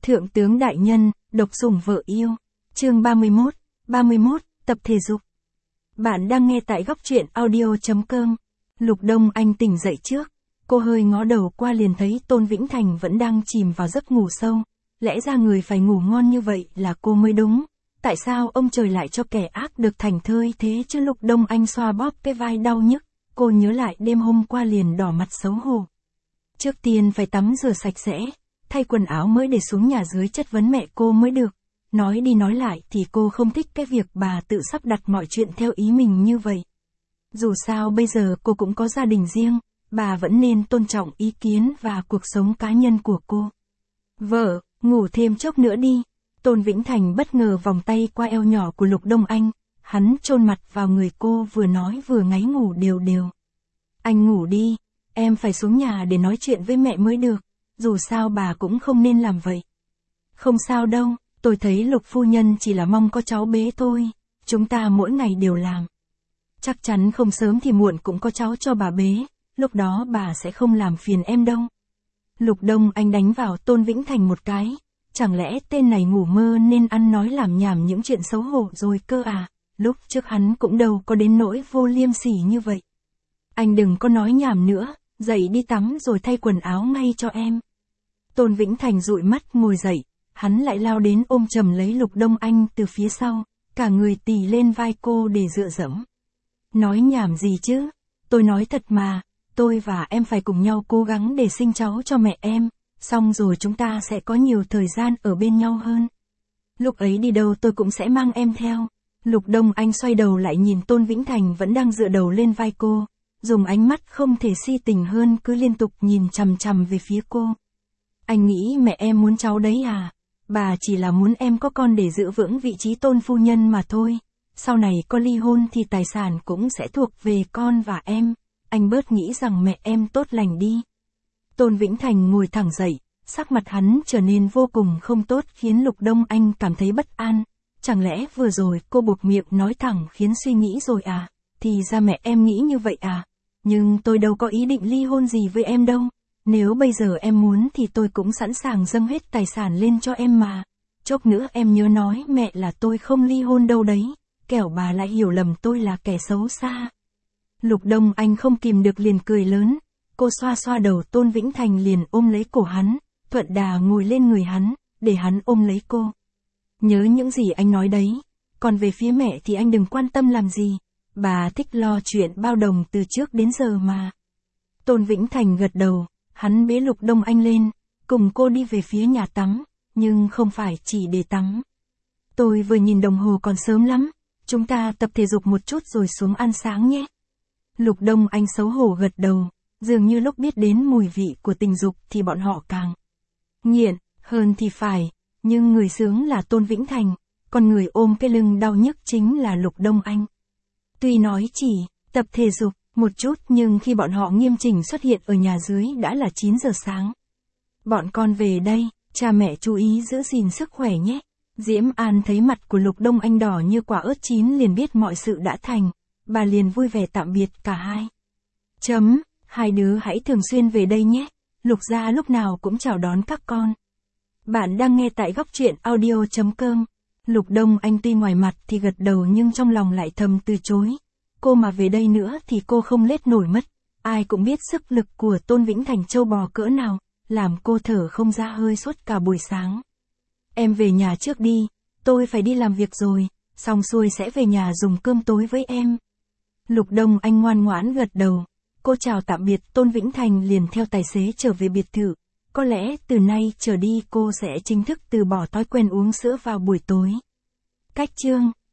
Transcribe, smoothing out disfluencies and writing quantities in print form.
Thượng tướng đại nhân, độc sủng vợ yêu. Chương 31, tập thể dục. Bạn đang nghe tại góc truyện audio.com. Lục Đông Anh tỉnh dậy trước. Cô hơi ngó đầu qua liền thấy Tôn Vĩnh Thành vẫn đang chìm vào giấc ngủ sâu. Lẽ ra người phải ngủ ngon như vậy là cô mới đúng. Tại sao ông trời lại cho kẻ ác được thảnh thơi thế chứ? Lục Đông Anh xoa bóp cái vai đau nhức. Cô nhớ lại đêm hôm qua liền đỏ mặt xấu hổ. Trước tiên phải tắm rửa sạch sẽ, thay quần áo mới để xuống nhà dưới chất vấn mẹ cô mới được. Nói đi nói lại thì cô không thích cái việc bà tự sắp đặt mọi chuyện theo ý mình như vậy. Dù sao bây giờ cô cũng có gia đình riêng, bà vẫn nên tôn trọng ý kiến và cuộc sống cá nhân của cô. Vợ, ngủ thêm chốc nữa đi. Tôn Vĩnh Thành bất ngờ vòng tay qua eo nhỏ của Lục Đông Anh, hắn chôn mặt vào người cô vừa nói vừa ngáy ngủ đều đều. Anh ngủ đi, em phải xuống nhà để nói chuyện với mẹ mới được, dù sao bà cũng không nên làm vậy. Không sao đâu, tôi thấy Lục phu nhân chỉ là mong có cháu bế thôi, chúng ta mỗi ngày đều làm. Chắc chắn không sớm thì muộn cũng có cháu cho bà bế, lúc đó bà sẽ không làm phiền em đâu. Lục Đông Anh đánh vào Tôn Vĩnh Thành một cái, chẳng lẽ tên này ngủ mơ nên ăn nói làm nhảm những chuyện xấu hổ rồi cơ à, lúc trước hắn cũng đâu có đến nỗi vô liêm sỉ như vậy. Anh đừng có nói nhảm nữa, dậy đi tắm rồi thay quần áo ngay cho em. Tôn Vĩnh Thành dụi mắt ngồi dậy, hắn lại lao đến ôm chầm lấy Lục Đông Anh từ phía sau, cả người tì lên vai cô để dựa dẫm. Nói nhảm gì chứ, tôi nói thật mà, tôi và em phải cùng nhau cố gắng để sinh cháu cho mẹ em, xong rồi chúng ta sẽ có nhiều thời gian ở bên nhau hơn. Lúc ấy đi đâu tôi cũng sẽ mang em theo. Lục Đông Anh xoay đầu lại nhìn Tôn Vĩnh Thành vẫn đang dựa đầu lên vai cô, dùng ánh mắt không thể si tình hơn cứ liên tục nhìn chằm chằm về phía cô. Anh nghĩ mẹ em muốn cháu đấy à? Bà chỉ là muốn em có con để giữ vững vị trí Tôn phu nhân mà thôi. Sau này có ly hôn thì tài sản cũng sẽ thuộc về con và em. Anh bớt nghĩ rằng mẹ em tốt lành đi. Tôn Vĩnh Thành ngồi thẳng dậy, sắc mặt hắn trở nên vô cùng không tốt khiến Lục Đông Anh cảm thấy bất an. Chẳng lẽ vừa rồi cô buộc miệng nói thẳng khiến suy nghĩ rồi à? Thì ra mẹ em nghĩ như vậy à? Nhưng tôi đâu có ý định ly hôn gì với em đâu. Nếu bây giờ em muốn thì tôi cũng sẵn sàng dâng hết tài sản lên cho em mà. Chốc nữa em nhớ nói mẹ là tôi không ly hôn đâu đấy, kẻo bà lại hiểu lầm tôi là kẻ xấu xa. Lục Đông Anh không kìm được liền cười lớn. Cô xoa xoa đầu Tôn Vĩnh Thành liền ôm lấy cổ hắn, thuận đà ngồi lên người hắn, để hắn ôm lấy cô. Nhớ những gì anh nói đấy, còn về phía mẹ thì anh đừng quan tâm làm gì, bà thích lo chuyện bao đồng từ trước đến giờ mà. Tôn Vĩnh Thành gật đầu, hắn bế Lục Đông Anh lên, cùng cô đi về phía nhà tắm, nhưng không phải chỉ để tắm. Tôi vừa nhìn đồng hồ còn sớm lắm, chúng ta tập thể dục một chút rồi xuống ăn sáng nhé. Lục Đông Anh xấu hổ gật đầu, dường như lúc biết đến mùi vị của tình dục thì bọn họ càng nghiện hơn thì phải, nhưng người sướng là Tôn Vĩnh Thành, còn người ôm cái lưng đau nhức chính là Lục Đông Anh. Tuy nói chỉ tập thể dục một chút nhưng khi bọn họ nghiêm chỉnh xuất hiện ở nhà dưới đã là 9 giờ sáng. Bọn con về đây, cha mẹ chú ý giữ gìn sức khỏe nhé. Diễm An thấy mặt của Lục Đông Anh đỏ như quả ớt chín liền biết mọi sự đã thành, bà liền vui vẻ tạm biệt cả hai. Hai đứa hãy thường xuyên về đây nhé, Lục gia lúc nào cũng chào đón các con. Bạn đang nghe tại góc truyện audio.com. Lục Đông Anh tuy ngoài mặt thì gật đầu nhưng trong lòng lại thầm từ chối. Cô mà về đây nữa thì cô không lết nổi mất. Ai cũng biết sức lực của Tôn Vĩnh Thành trâu bò cỡ nào, làm cô thở không ra hơi suốt cả buổi sáng. Em về nhà trước đi, tôi phải đi làm việc rồi, xong xuôi sẽ về nhà dùng cơm tối với em. Lục Đông Anh ngoan ngoãn gật đầu. Cô chào tạm biệt Tôn Vĩnh Thành liền theo tài xế trở về biệt thự. Có lẽ từ nay trở đi cô sẽ chính thức từ bỏ thói quen uống sữa vào buổi tối. Cách chương